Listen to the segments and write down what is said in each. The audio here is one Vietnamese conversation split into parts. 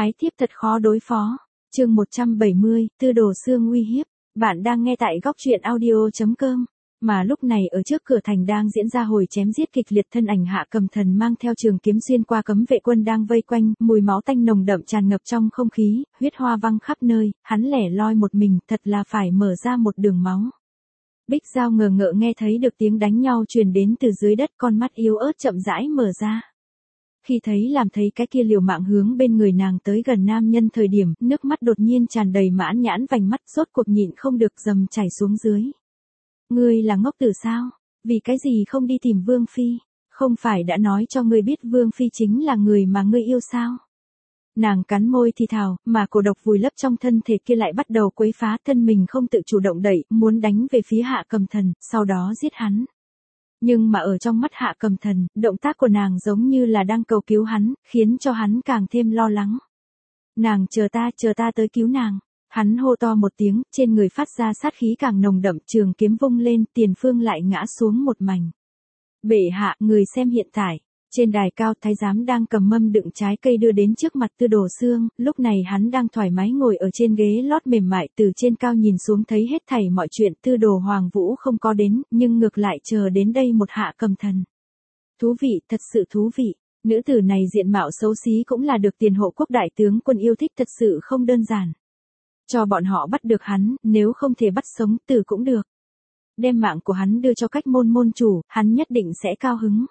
Ái thiếp thật khó đối phó. Chương 170, Tư Đồ Xương uy hiếp. Bạn đang nghe tại góc truyện audio.com. Mà lúc này ở trước cửa thành đang diễn ra hồi chém giết kịch liệt, thân ảnh Hạ Cầm Thần mang theo trường kiếm xuyên qua cấm vệ quân đang vây quanh, mùi máu tanh nồng đậm tràn ngập trong không khí, huyết hoa văng khắp nơi, hắn lẻ loi một mình, thật là phải mở ra một đường máu. Bích Giao ngờ ngợ nghe thấy được tiếng đánh nhau truyền đến từ dưới đất, con mắt yếu ớt chậm rãi mở ra. Khi thấy cái kia liều mạng hướng bên người nàng tới gần nam nhân thời điểm, nước mắt đột nhiên tràn đầy mãn nhãn vành mắt, rốt cuộc nhịn không được dầm chảy xuống dưới. Ngươi là ngốc tử sao? Vì cái gì không đi tìm Vương Phi? Không phải đã nói cho ngươi biết Vương Phi chính là người mà ngươi yêu sao? Nàng cắn môi thì thào, mà cổ độc vùi lấp trong thân thể kia lại bắt đầu quấy phá, thân mình không tự chủ động đẩy, muốn đánh về phía Hạ Cầm Thần, sau đó giết hắn. Nhưng mà ở trong mắt Hạ Cầm Thần, động tác của nàng giống như là đang cầu cứu hắn, khiến cho hắn càng thêm lo lắng. Nàng chờ ta tới cứu nàng. Hắn hô to một tiếng, trên người phát ra sát khí càng nồng đậm, trường kiếm vung lên, tiền phương lại ngã xuống một mảnh. Bệ hạ, người xem hiện tại. Trên đài cao, thái giám đang cầm mâm đựng trái cây đưa đến trước mặt Tư Đồ Xương, lúc này hắn đang thoải mái ngồi ở trên ghế lót mềm mại, từ trên cao nhìn xuống thấy hết thảy mọi chuyện. Tư Đồ Hoàng Vũ không có đến, nhưng ngược lại chờ đến đây một Hạ Cầm Thần. Thú vị, thật sự thú vị. Nữ tử này diện mạo xấu xí cũng là được tiền hộ quốc đại tướng quân yêu thích, thật sự không đơn giản. Cho bọn họ bắt được hắn, nếu không thể bắt sống tử cũng được. Đem mạng của hắn đưa cho cách môn môn chủ, hắn nhất định sẽ cao hứng.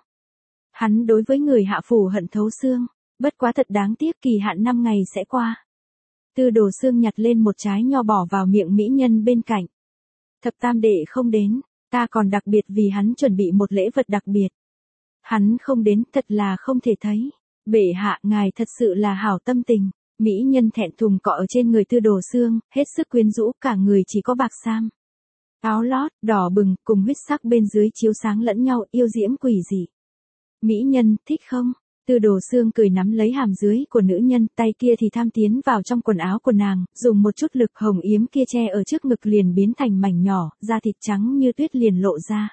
Hắn đối với người hạ phủ hận thấu xương, bất quá thật đáng tiếc, kỳ hạn 5 ngày sẽ qua. Tư Đồ Xương nhặt lên một trái nho bỏ vào miệng mỹ nhân bên cạnh. Thập tam đệ không đến, ta còn đặc biệt vì hắn chuẩn bị một lễ vật đặc biệt. Hắn không đến, thật là không thể thấy. Bệ hạ, ngài thật sự là hảo tâm tình. Mỹ nhân thẹn thùng cọ ở trên người Tư Đồ Xương, hết sức quyến rũ, cả người chỉ có bạc sam. Áo lót, đỏ bừng, cùng huyết sắc bên dưới chiếu sáng lẫn nhau, yêu diễm quỷ dị. Mỹ nhân, thích không? Tư Đồ Xương cười nắm lấy hàm dưới của nữ nhân, tay kia thì tham tiến vào trong quần áo của nàng, dùng một chút lực, hồng yếm kia che ở trước ngực liền biến thành mảnh nhỏ, da thịt trắng như tuyết liền lộ ra.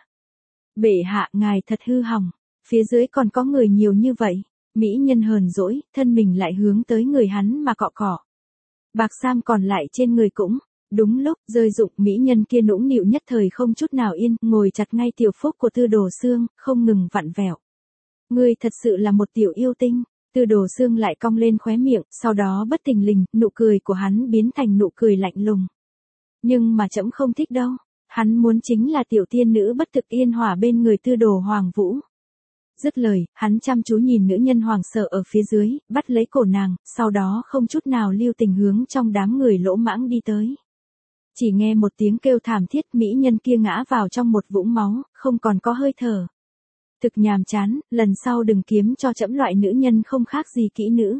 Bệ hạ, ngài thật hư hỏng, phía dưới còn có người nhiều như vậy. Mỹ nhân hờn dỗi, thân mình lại hướng tới người hắn mà cọ cọ. Bạc sam còn lại trên người cũng, đúng lúc, rơi rụng, mỹ nhân kia nũng nịu nhất thời không chút nào yên, ngồi chặt ngay tiểu phúc của Tư Đồ Xương, không ngừng vặn vẹo. Ngươi thật sự là một tiểu yêu tinh. Tư Đồ Xương lại cong lên khóe miệng, sau đó bất thình lình, nụ cười của hắn biến thành nụ cười lạnh lùng. Nhưng mà trẫm không thích đâu, hắn muốn chính là tiểu tiên nữ bất thực yên hòa bên người Tư Đồ Hoàng Vũ. Dứt lời, hắn chăm chú nhìn nữ nhân hoàng sợ ở phía dưới, bắt lấy cổ nàng, sau đó không chút nào lưu tình hướng trong đám người lỗ mãng đi tới. Chỉ nghe một tiếng kêu thảm thiết, mỹ nhân kia ngã vào trong một vũng máu, không còn có hơi thở. Thực nhàm chán, lần sau đừng kiếm cho trẫm loại nữ nhân không khác gì kỹ nữ.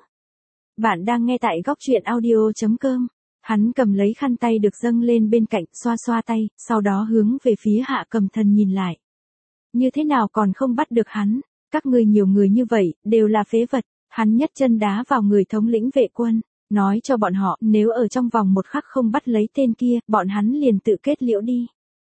Bạn đang nghe tại góc truyện audio.com. Hắn cầm lấy khăn tay được dâng lên bên cạnh, xoa xoa tay, sau đó hướng về phía Hạ Cầm Thần nhìn lại. Như thế nào còn không bắt được hắn? Các ngươi nhiều người như vậy, đều là phế vật. Hắn nhất chân đá vào người thống lĩnh vệ quân, nói cho bọn họ, nếu ở trong vòng một khắc không bắt lấy tên kia, bọn hắn liền tự kết liễu đi.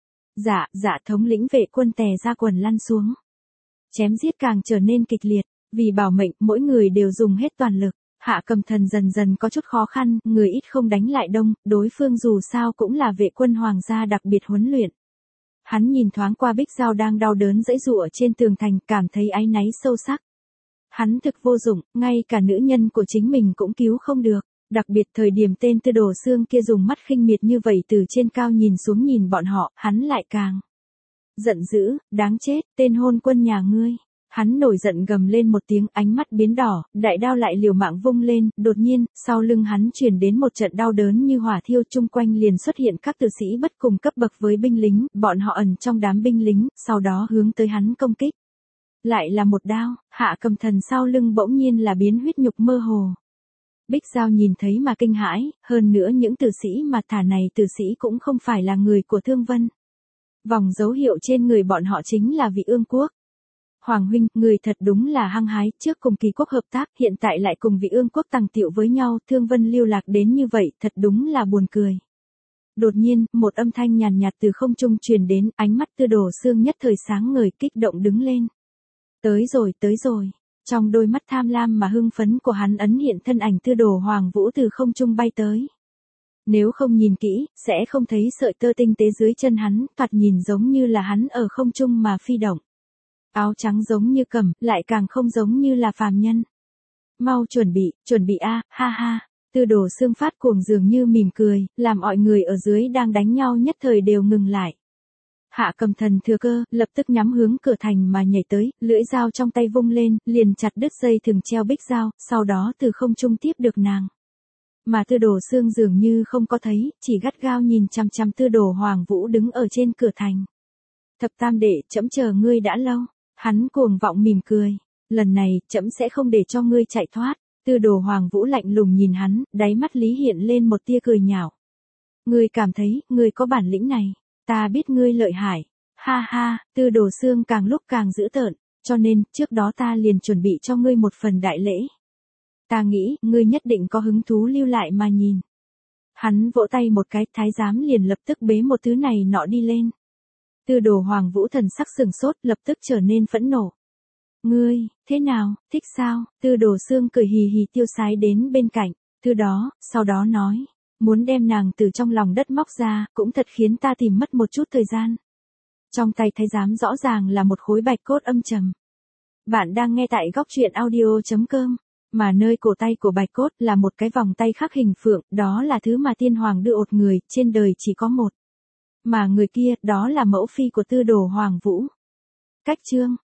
Dạ, thống lĩnh vệ quân tè ra quần lăn xuống. Chém giết càng trở nên kịch liệt, vì bảo mệnh, mỗi người đều dùng hết toàn lực. Hạ Cầm Thần dần dần có chút khó khăn, người ít không đánh lại đông, đối phương dù sao cũng là vệ quân hoàng gia đặc biệt huấn luyện. Hắn nhìn thoáng qua Bích Giao đang đau đớn giãy giụa trên tường thành, cảm thấy áy náy sâu sắc. Hắn thực vô dụng, ngay cả nữ nhân của chính mình cũng cứu không được. Đặc biệt thời điểm tên Tư Đồ Xương kia dùng mắt khinh miệt như vậy từ trên cao nhìn xuống nhìn bọn họ, hắn lại càng giận dữ, đáng chết, tên hôn quân nhà ngươi. Hắn nổi giận gầm lên một tiếng, ánh mắt biến đỏ, đại đao lại liều mạng vung lên, đột nhiên, sau lưng hắn truyền đến một trận đau đớn như hỏa thiêu, chung quanh liền xuất hiện các tử sĩ bất cùng cấp bậc với binh lính, bọn họ ẩn trong đám binh lính, sau đó hướng tới hắn công kích. Lại là một đao, Hạ Cầm Thần sau lưng bỗng nhiên là biến huyết nhục mơ hồ. Bích Giao nhìn thấy mà kinh hãi, hơn nữa những tử sĩ mà thả này tử sĩ cũng không phải là người của Thương Vân. Vòng dấu hiệu trên người bọn họ chính là vị ương quốc. Hoàng huynh, người thật đúng là hăng hái, trước cùng Kỳ quốc hợp tác, hiện tại lại cùng vị ương quốc tàng tiệu với nhau, Thương Vân lưu lạc đến như vậy, thật đúng là buồn cười. Đột nhiên, một âm thanh nhàn nhạt từ không trung truyền đến, ánh mắt Tư Đồ Xương nhất thời sáng ngời, kích động đứng lên. Tới rồi. Trong đôi mắt tham lam mà hưng phấn của hắn ấn hiện thân ảnh Tư Đồ Hoàng Vũ từ không trung bay tới. Nếu không nhìn kỹ, sẽ không thấy sợi tơ tinh tế dưới chân hắn, thoạt nhìn giống như là hắn ở không trung mà phi động. Áo trắng giống như cẩm, lại càng không giống như là phàm nhân. Mau chuẩn bị a, ha ha. Tư Đồ Xương phát cuồng dường như mỉm cười, làm mọi người ở dưới đang đánh nhau nhất thời đều ngừng lại. Hạ Cầm Thần thừa cơ, lập tức nhắm hướng cửa thành mà nhảy tới, lưỡi dao trong tay vung lên, liền chặt đứt dây thừng treo bích dao, sau đó từ không trung tiếp được nàng. Mà Tư Đồ Xương dường như không có thấy, chỉ gắt gao nhìn chằm chằm Tư Đồ Hoàng Vũ đứng ở trên cửa thành. Thập tam đệ, trẫm chờ ngươi đã lâu. Hắn cuồng vọng mỉm cười. Lần này, trẫm sẽ không để cho ngươi chạy thoát. Tư Đồ Hoàng Vũ lạnh lùng nhìn hắn, đáy mắt Lý hiện lên một tia cười nhạo. Ngươi cảm thấy, ngươi có bản lĩnh này. Ta biết ngươi lợi hại. Ha ha, Tư Đồ Xương càng lúc càng dữ tợn, cho nên, trước đó ta liền chuẩn bị cho ngươi một phần đại lễ. Ta nghĩ, ngươi nhất định có hứng thú lưu lại mà nhìn. Hắn vỗ tay một cái, thái giám liền lập tức bế một thứ này nọ đi lên. Tư Đồ Hoàng Vũ thần sắc sừng sốt, lập tức trở nên phẫn nộ. Ngươi, thế nào, thích sao? Tư Đồ Xương cười hì hì tiêu sái đến bên cạnh, sau đó nói, muốn đem nàng từ trong lòng đất móc ra, cũng thật khiến ta tìm mất một chút thời gian. Trong tay thái giám rõ ràng là một khối bạch cốt âm trầm. Bạn đang nghe tại góc truyện audio.com. Mà nơi cổ tay của bạch cốt là một cái vòng tay khắc hình phượng, đó là thứ mà tiên hoàng đưa ột người, trên đời chỉ có một. Mà người kia, đó là mẫu phi của Tư Đồ Hoàng Vũ. Cách chương